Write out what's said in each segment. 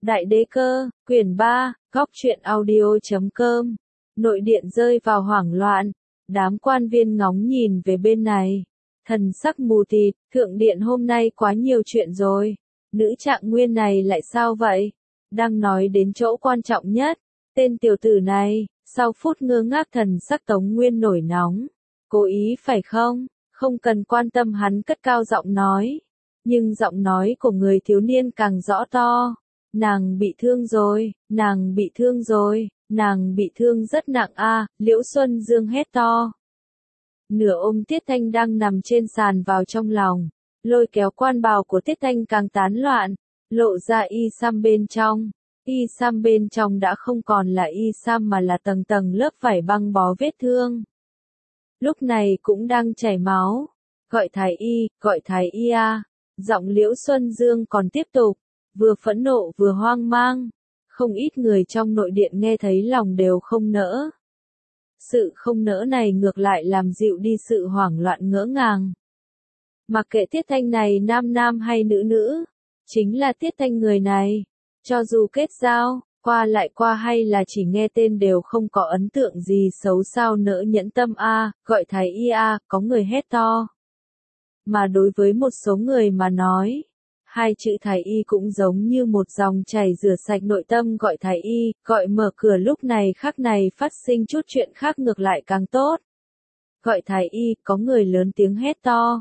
Đại đế cơ, quyển 3, góc truyện audio.com. Nội điện rơi vào hoảng loạn, đám quan viên ngóng nhìn về bên này. Thần sắc mù tịt, thượng điện hôm nay quá nhiều chuyện rồi. Nữ trạng nguyên này lại sao vậy? Đang nói đến chỗ quan trọng nhất. Tên tiểu tử này, sau phút ngơ ngác thần sắc Tống Nguyên nổi nóng. Cố ý phải không? Không cần quan tâm hắn cất cao giọng nói. Nhưng giọng nói của người thiếu niên càng rõ to. Nàng bị thương rồi, nàng bị thương rồi, nàng bị thương rất nặng a, Liễu Xuân Dương hét to. Nửa ôm Tiết Thanh đang nằm trên sàn vào trong lòng, lôi kéo quan bào của Tiết Thanh càng tán loạn, lộ ra y sam bên trong. Y sam bên trong đã không còn là y sam mà là tầng tầng lớp vải băng bó vết thương. Lúc này cũng đang chảy máu. Gọi thái y a. Giọng Liễu Xuân Dương còn tiếp tục. Vừa phẫn nộ vừa hoang mang. Không ít người trong nội điện nghe thấy lòng đều không nỡ. Sự không nỡ này ngược lại làm dịu đi sự hoảng loạn ngỡ ngàng. Mặc kệ Tiết Thanh này nam hay nữ, chính là Tiết Thanh người này. Cho dù kết giao, qua lại qua hay là chỉ nghe tên đều không có ấn tượng gì xấu sao nỡ nhẫn tâm a, gọi thái y a, có người hét to. Mà đối với một số người mà nói, hai chữ thái y cũng giống như một dòng chảy rửa sạch nội tâm gọi thái y, gọi mở cửa lúc này khắc này phát sinh chút chuyện khác ngược lại càng tốt. Gọi thái y, có người lớn tiếng hét to.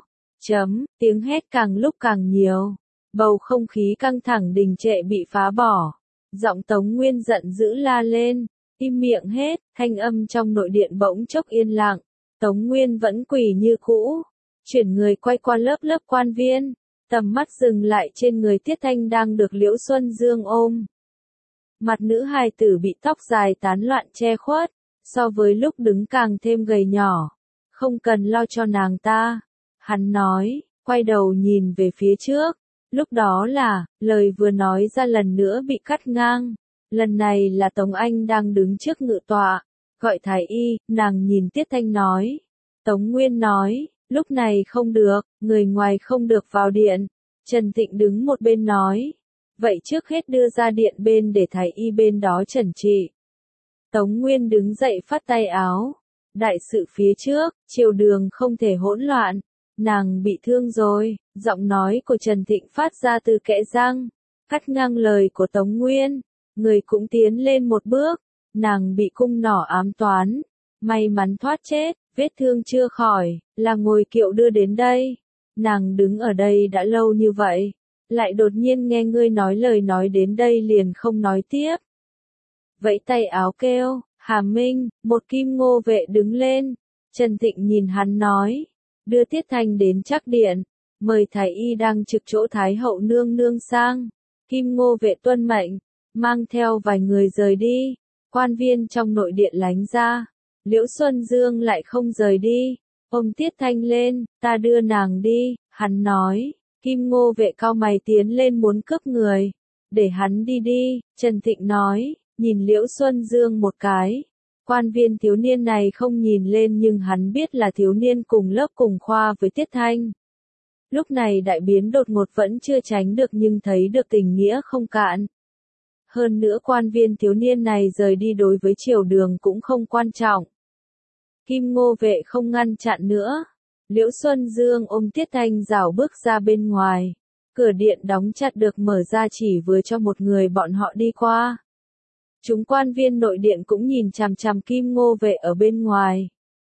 Tiếng hét càng lúc càng nhiều. Bầu không khí căng thẳng đình trệ bị phá bỏ. Giọng Tống Nguyên giận dữ la lên. Im miệng hết, thanh âm trong nội điện bỗng chốc yên lặng. Tống Nguyên vẫn quỳ như cũ. Chuyển người quay qua lớp quan viên. Tầm mắt dừng lại trên người Tiết Thanh đang được Liễu Xuân Dương ôm. Mặt nữ hài tử bị tóc dài tán loạn che khuất. So với lúc đứng càng thêm gầy nhỏ. Không cần lo cho nàng ta. Hắn nói, quay đầu nhìn về phía trước. Lúc đó là, lời vừa nói ra lần nữa bị cắt ngang. Lần này là Tống Anh đang đứng trước ngự tọa. Gọi thái y, nàng nhìn Tiết Thanh nói. Tống Nguyên nói, lúc này không được, người ngoài không được vào điện. Trần Thịnh đứng một bên nói. Vậy trước hết đưa ra điện bên để thái y bên đó trần trị. Tống Nguyên đứng dậy phất tay áo. Đại sự phía trước, triều đường không thể hỗn loạn. Nàng bị thương rồi, giọng nói của Trần Thịnh phát ra từ kẽ răng, cắt ngang lời của Tống Nguyên. Người cũng tiến lên một bước, nàng bị cung nỏ ám toán, may mắn thoát chết, vết thương chưa khỏi, là ngồi kiệu đưa đến đây. Nàng đứng ở đây đã lâu như vậy, lại đột nhiên nghe ngươi nói lời nói đến đây liền không nói tiếp. Vẫy tay áo kêu, Hàm Minh, một kim ngô vệ đứng lên. Trần Thịnh nhìn hắn nói. Đưa Tiết Thanh đến Trác điện, mời thái y đang trực chỗ Thái hậu nương nương sang. Kim Ngô vệ tuân mệnh, mang theo vài người rời đi. Quan viên trong nội điện lánh ra. Liễu Xuân Dương lại không rời đi. Ôm Tiết Thanh lên, ta đưa nàng đi, hắn nói. Kim Ngô vệ cau mày tiến lên muốn cướp người. Để hắn đi đi, Trần Thịnh nói, nhìn Liễu Xuân Dương một cái. Quan viên thiếu niên này không nhìn lên nhưng hắn biết là thiếu niên cùng lớp cùng khoa với Tiết Thanh. Lúc này đại biến đột ngột vẫn chưa tránh được nhưng thấy được tình nghĩa không cạn. Hơn nữa quan viên thiếu niên này rời đi đối với triều đường cũng không quan trọng. Kim Ngô vệ không ngăn chặn nữa. Liễu Xuân Dương ôm Tiết Thanh rảo bước ra bên ngoài. Cửa điện đóng chặt được mở ra chỉ vừa cho một người bọn họ đi qua. Chúng quan viên nội điện cũng nhìn chằm chằm Kim Ngô vệ ở bên ngoài.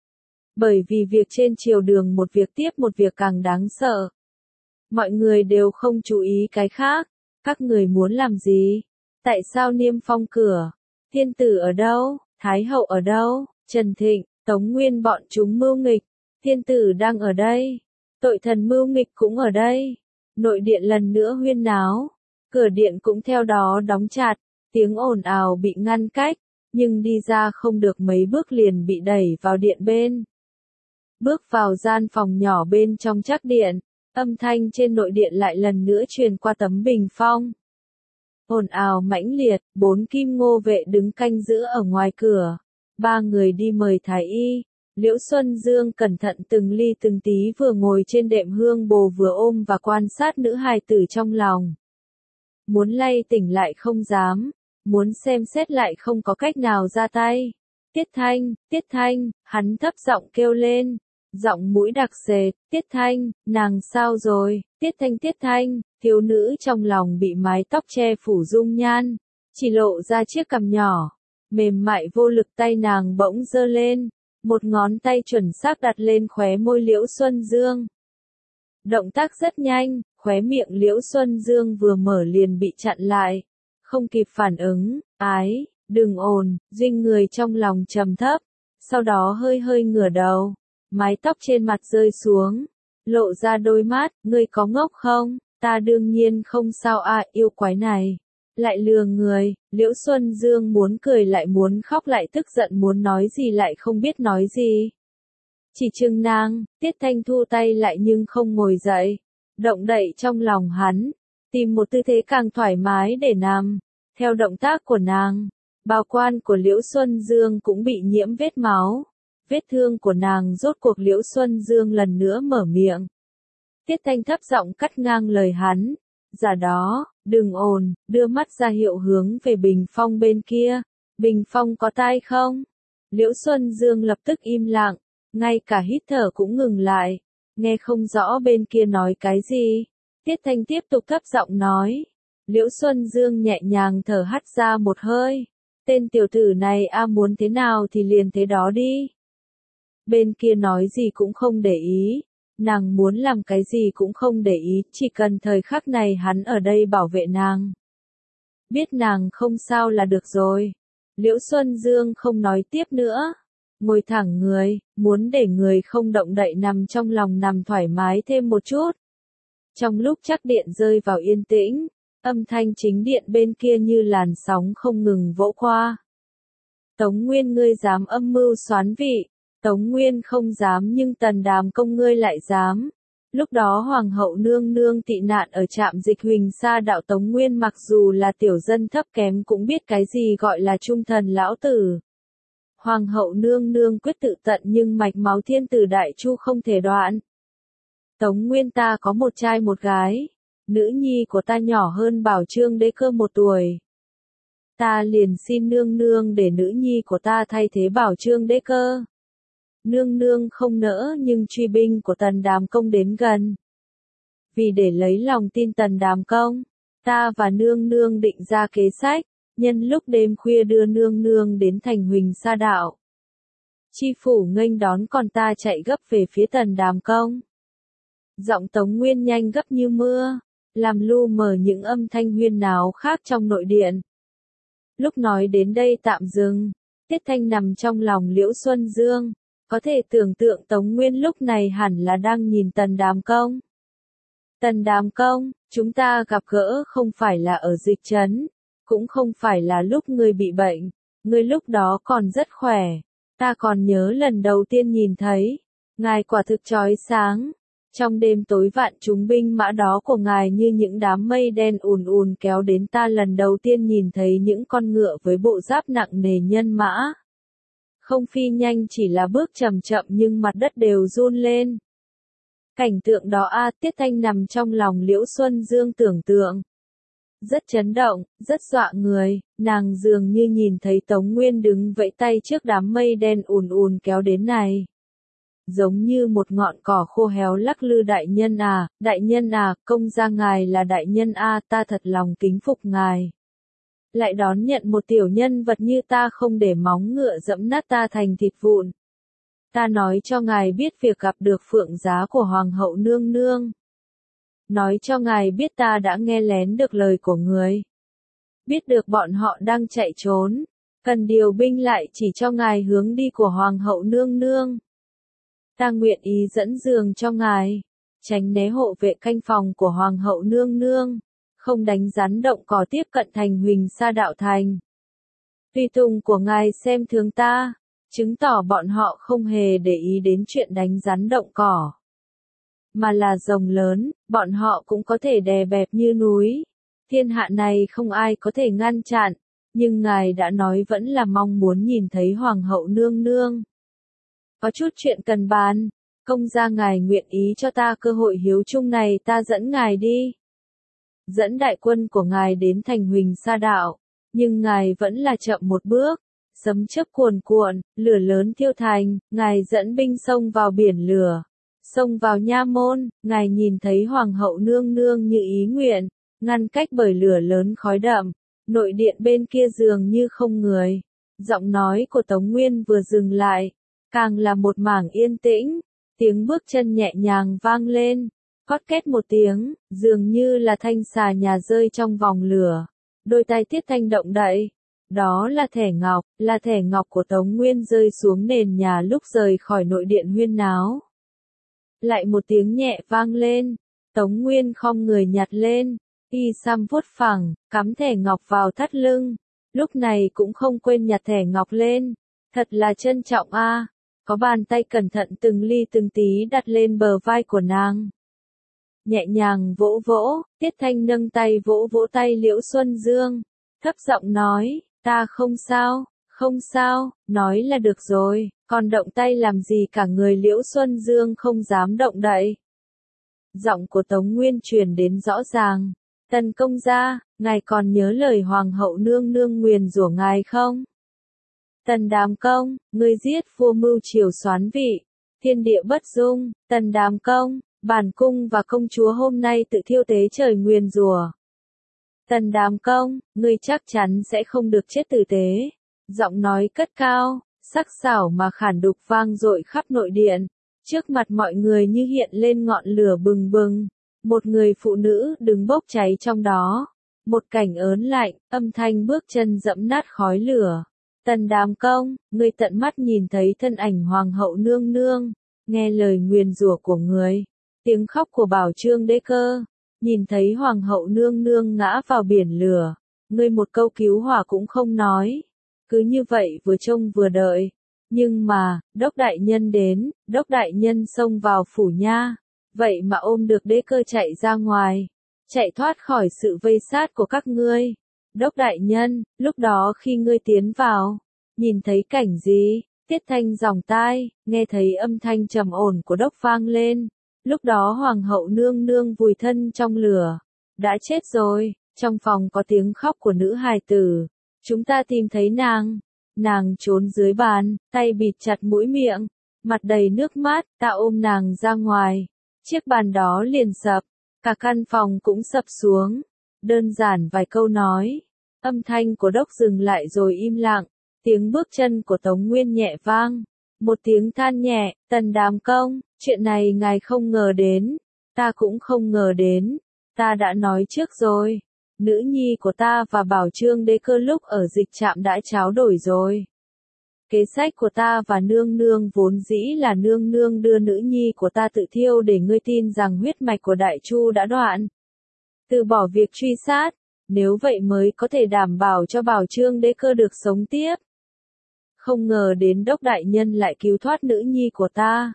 Bởi vì việc trên triều đường một việc tiếp một việc càng đáng sợ. Mọi người đều không chú ý cái khác. Các người muốn làm gì? Tại sao niêm phong cửa? Thiên tử ở đâu? Thái hậu ở đâu? Trần Thịnh, Tống Nguyên bọn chúng mưu nghịch. Thiên tử đang ở đây. Tội thần mưu nghịch cũng ở đây. Nội điện lần nữa huyên náo. Cửa điện cũng theo đó đóng chặt. Tiếng ồn ào bị ngăn cách, nhưng đi ra không được mấy bước liền bị đẩy vào điện bên. Bước vào gian phòng nhỏ bên trong Trác điện, âm thanh trên nội điện lại lần nữa truyền qua tấm bình phong. Ồn ào mãnh liệt, 4 Kim Ngô vệ đứng canh giữ ở ngoài cửa. 3 người đi mời thái y. Liễu Xuân Dương cẩn thận từng ly từng tí vừa ngồi trên đệm hương bồ vừa ôm và quan sát nữ hài tử trong lòng. muốn lay tỉnh lại không dám, muốn xem xét lại không có cách nào ra tay. Tiết Thanh, hắn thấp giọng kêu lên, giọng mũi đặc sệt, Tiết Thanh, nàng sao rồi, Tiết Thanh, thiếu nữ trong lòng bị mái tóc che phủ dung nhan, chỉ lộ ra chiếc cằm nhỏ, mềm mại vô lực tay nàng bỗng giơ lên, một ngón tay chuẩn xác đặt lên khóe môi Liễu Xuân Dương. Động tác rất nhanh, khóe miệng Liễu Xuân Dương vừa mở liền bị chặn lại, không kịp phản ứng, ái, đừng ồn, Duynh người trong lòng trầm thấp, sau đó hơi hơi ngửa đầu, mái tóc trên mặt rơi xuống, lộ ra đôi mắt, ngươi có ngốc không, ta đương nhiên không sao à, yêu quái này, lại lừa người, Liễu Xuân Dương muốn cười lại muốn khóc lại tức giận muốn nói gì lại không biết nói gì. Chỉ chừng nàng, Tiết Thanh thu tay lại nhưng không ngồi dậy, động đậy trong lòng hắn, tìm một tư thế càng thoải mái để nằm, theo động tác của nàng, bào quan của Liễu Xuân Dương cũng bị nhiễm vết máu, vết thương của nàng rốt cuộc Liễu Xuân Dương lần nữa mở miệng. Tiết Thanh thấp giọng cắt ngang lời hắn, giả đó, đừng ồn, đưa mắt ra hiệu hướng về Bình Phong bên kia, Bình Phong có tai không? Liễu Xuân Dương lập tức im lặng, ngay cả hít thở cũng ngừng lại, nghe không rõ bên kia nói cái gì. Tiết Thanh tiếp tục thấp giọng nói, Liễu Xuân Dương nhẹ nhàng thở hắt ra một hơi, tên tiểu tử này muốn thế nào thì liền thế đó đi. Bên kia nói gì cũng không để ý, nàng muốn làm cái gì cũng không để ý, chỉ cần thời khắc này hắn ở đây bảo vệ nàng. Biết nàng không sao là được rồi. Liễu Xuân Dương không nói tiếp nữa, ngồi thẳng người, muốn để người không động đậy nằm trong lòng nằm thoải mái thêm một chút. Trong lúc chắc điện rơi vào yên tĩnh, âm thanh chính điện bên kia như làn sóng không ngừng vỗ qua. Tống Nguyên ngươi dám âm mưu soán vị, Tống Nguyên không dám nhưng Tần Đàm Công ngươi lại dám. Lúc đó Hoàng hậu nương nương tị nạn ở trạm dịch Huỳnh Sa đạo, Tống Nguyên mặc dù là tiểu dân thấp kém cũng biết cái gì gọi là trung thần lão tử. Hoàng hậu nương nương quyết tự tận nhưng mạch máu thiên tử đại chu không thể đoạn. Tống Nguyên ta có một trai một gái, nữ nhi của ta nhỏ hơn Bảo Trương Đế Cơ 1 tuổi. Ta liền xin nương nương để nữ nhi của ta thay thế Bảo Trương Đế Cơ. Nương nương không nỡ nhưng truy binh của Tần Đàm Công đến gần. Vì để lấy lòng tin Tần Đàm Công, ta và nương nương định ra kế sách, nhân lúc đêm khuya đưa nương nương đến thành Huỳnh Sa đạo. Chi phủ nghênh đón còn ta chạy gấp về phía Tần Đàm Công. Giọng Tống Nguyên nhanh gấp như mưa, làm lu mờ những âm thanh huyên náo khác trong nội điện. Lúc nói đến đây tạm dừng, Tiết Thanh nằm trong lòng Liễu Xuân Dương, có thể tưởng tượng Tống Nguyên lúc này hẳn là đang nhìn Tần Đàm Công. Tần Đàm Công, chúng ta gặp gỡ không phải là ở dịch trấn, cũng không phải là lúc ngươi bị bệnh, ngươi lúc đó còn rất khỏe, ta còn nhớ lần đầu tiên nhìn thấy, ngài quả thực chói sáng. Trong đêm tối vạn chúng binh mã đó của ngài như những đám mây đen ùn ùn kéo đến, ta lần đầu tiên nhìn thấy những con ngựa với bộ giáp nặng nề nhân mã. Không phi nhanh chỉ là bước chậm chậm nhưng mặt đất đều run lên. Cảnh tượng đó Tiết Thanh nằm trong lòng Liễu Xuân Dương tưởng tượng. Rất chấn động, rất dọa người, nàng dường như nhìn thấy Tống Nguyên đứng vẫy tay trước đám mây đen ùn ùn kéo đến này. Giống như một ngọn cỏ khô héo lắc lư, đại nhân công gia ngài là đại nhân ta thật lòng kính phục ngài. Lại đón nhận một tiểu nhân vật như ta, không để móng ngựa dẫm nát ta thành thịt vụn. Ta nói cho ngài biết việc gặp được phượng giá của Hoàng hậu nương nương. Nói cho ngài biết ta đã nghe lén được lời của người. Biết được bọn họ đang chạy trốn, cần điều binh lại chỉ cho ngài hướng đi của Hoàng hậu nương nương. Ta nguyện ý dẫn giường cho ngài, tránh né hộ vệ canh phòng của Hoàng hậu nương nương, không đánh rắn động cỏ tiếp cận thành Huỳnh Sa đạo thành. Tùy tùng của ngài xem thường ta, chứng tỏ bọn họ không hề để ý đến chuyện đánh rắn động cỏ. Mà là rồng lớn, bọn họ cũng có thể đè bẹp như núi. Thiên hạ này không ai có thể ngăn chặn, nhưng ngài đã nói vẫn là mong muốn nhìn thấy Hoàng hậu nương nương. Có chút chuyện cần bàn, công gia ngài nguyện ý cho ta cơ hội hiếu chung này, ta dẫn ngài đi. dẫn đại quân của ngài đến thành Huỳnh Sa Đạo, nhưng ngài vẫn là chậm một bước. Sấm chớp cuồn cuộn, lửa lớn thiêu thành, ngài dẫn binh xông vào biển lửa, xông vào nha môn, ngài nhìn thấy hoàng hậu nương nương như ý nguyện, ngăn cách bởi lửa lớn khói đậm, nội điện bên kia dường như không người. Giọng nói của Tống Nguyên vừa dừng lại, càng là một mảng yên tĩnh, tiếng bước chân nhẹ nhàng vang lên, cót két một tiếng, dường như là thanh xà nhà rơi trong vòng lửa, đôi tai Tiết Thanh động đậy. Đó là thẻ ngọc của Tống Nguyên rơi xuống nền nhà lúc rời khỏi nội điện huyên náo. Lại một tiếng nhẹ vang lên, Tống Nguyên khom người nhặt lên, y sam vuốt phẳng, cắm thẻ ngọc vào thắt lưng, lúc này cũng không quên nhặt thẻ ngọc lên, thật là trân trọng a. Có bàn tay cẩn thận từng ly từng tí đặt lên bờ vai của nàng. Nhẹ nhàng vỗ vỗ, Tiết Thanh nâng tay vỗ vỗ tay Liễu Xuân Dương, thấp giọng nói, ta không sao, nói là được rồi, còn động tay làm gì cả. Người Liễu Xuân Dương không dám động đậy. Giọng của Tống Nguyên truyền đến rõ ràng, Tần công gia, ngài còn nhớ lời hoàng hậu nương nương nguyền rủa ngài không? Tần Đàm Công, ngươi giết vua mưu triều soán vị, thiên địa bất dung, Tần Đàm Công, bản cung và công chúa hôm nay tự thiêu tế trời nguyền rủa. Tần Đàm Công, ngươi chắc chắn sẽ không được chết tử tế. Giọng nói cất cao, sắc sảo mà khản đục vang dội khắp nội điện. Trước mặt mọi người như hiện lên ngọn lửa bừng bừng. Một người phụ nữ đứng bốc cháy trong đó. Một cảnh ớn lạnh, âm thanh bước chân dẫm nát khói lửa. Tần Đàm Công, ngươi tận mắt nhìn thấy thân ảnh hoàng hậu nương nương, nghe lời nguyền rủa của người, tiếng khóc của Bảo Trương Đế Cơ, nhìn thấy hoàng hậu nương nương ngã vào biển lửa, ngươi một câu cứu hỏa cũng không nói, cứ như vậy vừa trông vừa đợi. Nhưng mà, Đốc đại nhân đến, Đốc đại nhân xông vào phủ nha, vậy mà ôm được Đế Cơ chạy ra ngoài, chạy thoát khỏi sự vây sát của các ngươi. Đốc đại nhân, lúc đó khi ngươi tiến vào, nhìn thấy cảnh gì? Tiết Thanh dòng tai, nghe thấy âm thanh trầm ổn của Đốc vang lên. Lúc đó hoàng hậu nương nương vùi thân trong lửa, đã chết rồi. Trong phòng có tiếng khóc của nữ hài tử. Chúng ta tìm thấy nàng trốn dưới bàn, tay bịt chặt mũi miệng, mặt đầy nước mắt, ta ôm nàng ra ngoài. Chiếc bàn đó liền sập, cả căn phòng cũng sập xuống. Đơn giản vài câu nói, âm thanh của Đốc dừng lại rồi im lặng, tiếng bước chân của Tống Nguyên nhẹ vang, một tiếng than nhẹ, Tần Đàm Công, chuyện này ngài không ngờ đến, ta cũng không ngờ đến, ta đã nói trước rồi, nữ nhi của ta và Bảo Trương Đế Cơ lúc ở dịch trạm đã tráo đổi rồi. Kế sách của ta và nương nương vốn dĩ là nương nương đưa nữ nhi của ta tự thiêu để ngươi tin rằng huyết mạch của Đại Chu đã đoạn. Từ bỏ việc truy sát, nếu vậy mới có thể đảm bảo cho Bảo Trương Đế Cơ được sống tiếp. Không ngờ đến Đốc đại nhân lại cứu thoát nữ nhi của ta.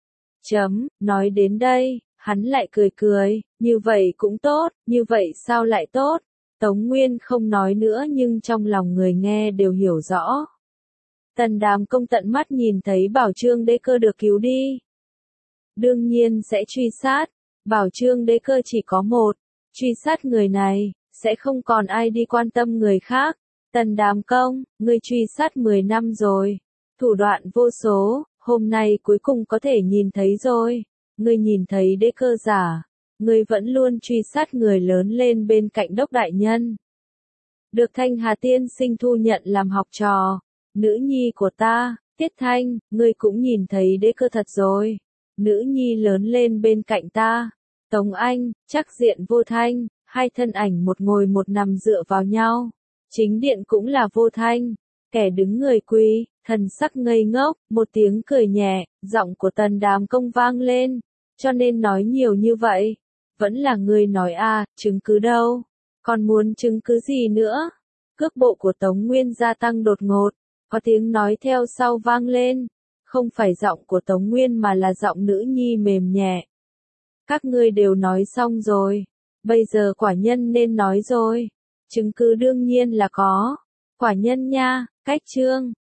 Nói đến đây, hắn lại cười cười, như vậy cũng tốt, như vậy sao lại tốt? Tống Nguyên không nói nữa nhưng trong lòng người nghe đều hiểu rõ. Tần Đàm Công tận mắt nhìn thấy Bảo Trương Đế Cơ được cứu đi. Đương nhiên sẽ truy sát, Bảo Trương Đế Cơ chỉ có một, truy sát người này, sẽ không còn ai đi quan tâm người khác. Tần Đàm Công, ngươi truy sát 10 năm rồi, thủ đoạn vô số, hôm nay cuối cùng có thể nhìn thấy rồi. Ngươi nhìn thấy Đế Cơ giả, ngươi vẫn luôn truy sát người lớn lên bên cạnh Đốc đại nhân. Được Thanh Hà tiên sinh thu nhận làm học trò, nữ nhi của ta, Tiết Thanh, ngươi cũng nhìn thấy Đế Cơ thật rồi. Nữ nhi lớn lên bên cạnh ta, Tống Anh, Trắc Diện Vô Thanh, hai thân ảnh một ngồi một nằm dựa vào nhau. Chính điện cũng là Vô Thanh, kẻ đứng người quỳ, thần sắc ngây ngốc, một tiếng cười nhẹ, giọng của Tần Đàm Công vang lên, cho nên nói nhiều như vậy, vẫn là ngươi nói a, chứng cứ đâu, còn muốn chứng cứ gì nữa? Cước bộ của Tống Nguyên gia tăng đột ngột, có tiếng nói theo sau vang lên, không phải giọng của Tống Nguyên mà là giọng nữ nhi mềm nhẹ. Các ngươi đều nói xong rồi, bây giờ quả nhân nên nói rồi. Chứng cứ đương nhiên là có. Quả nhân nha, cách chương.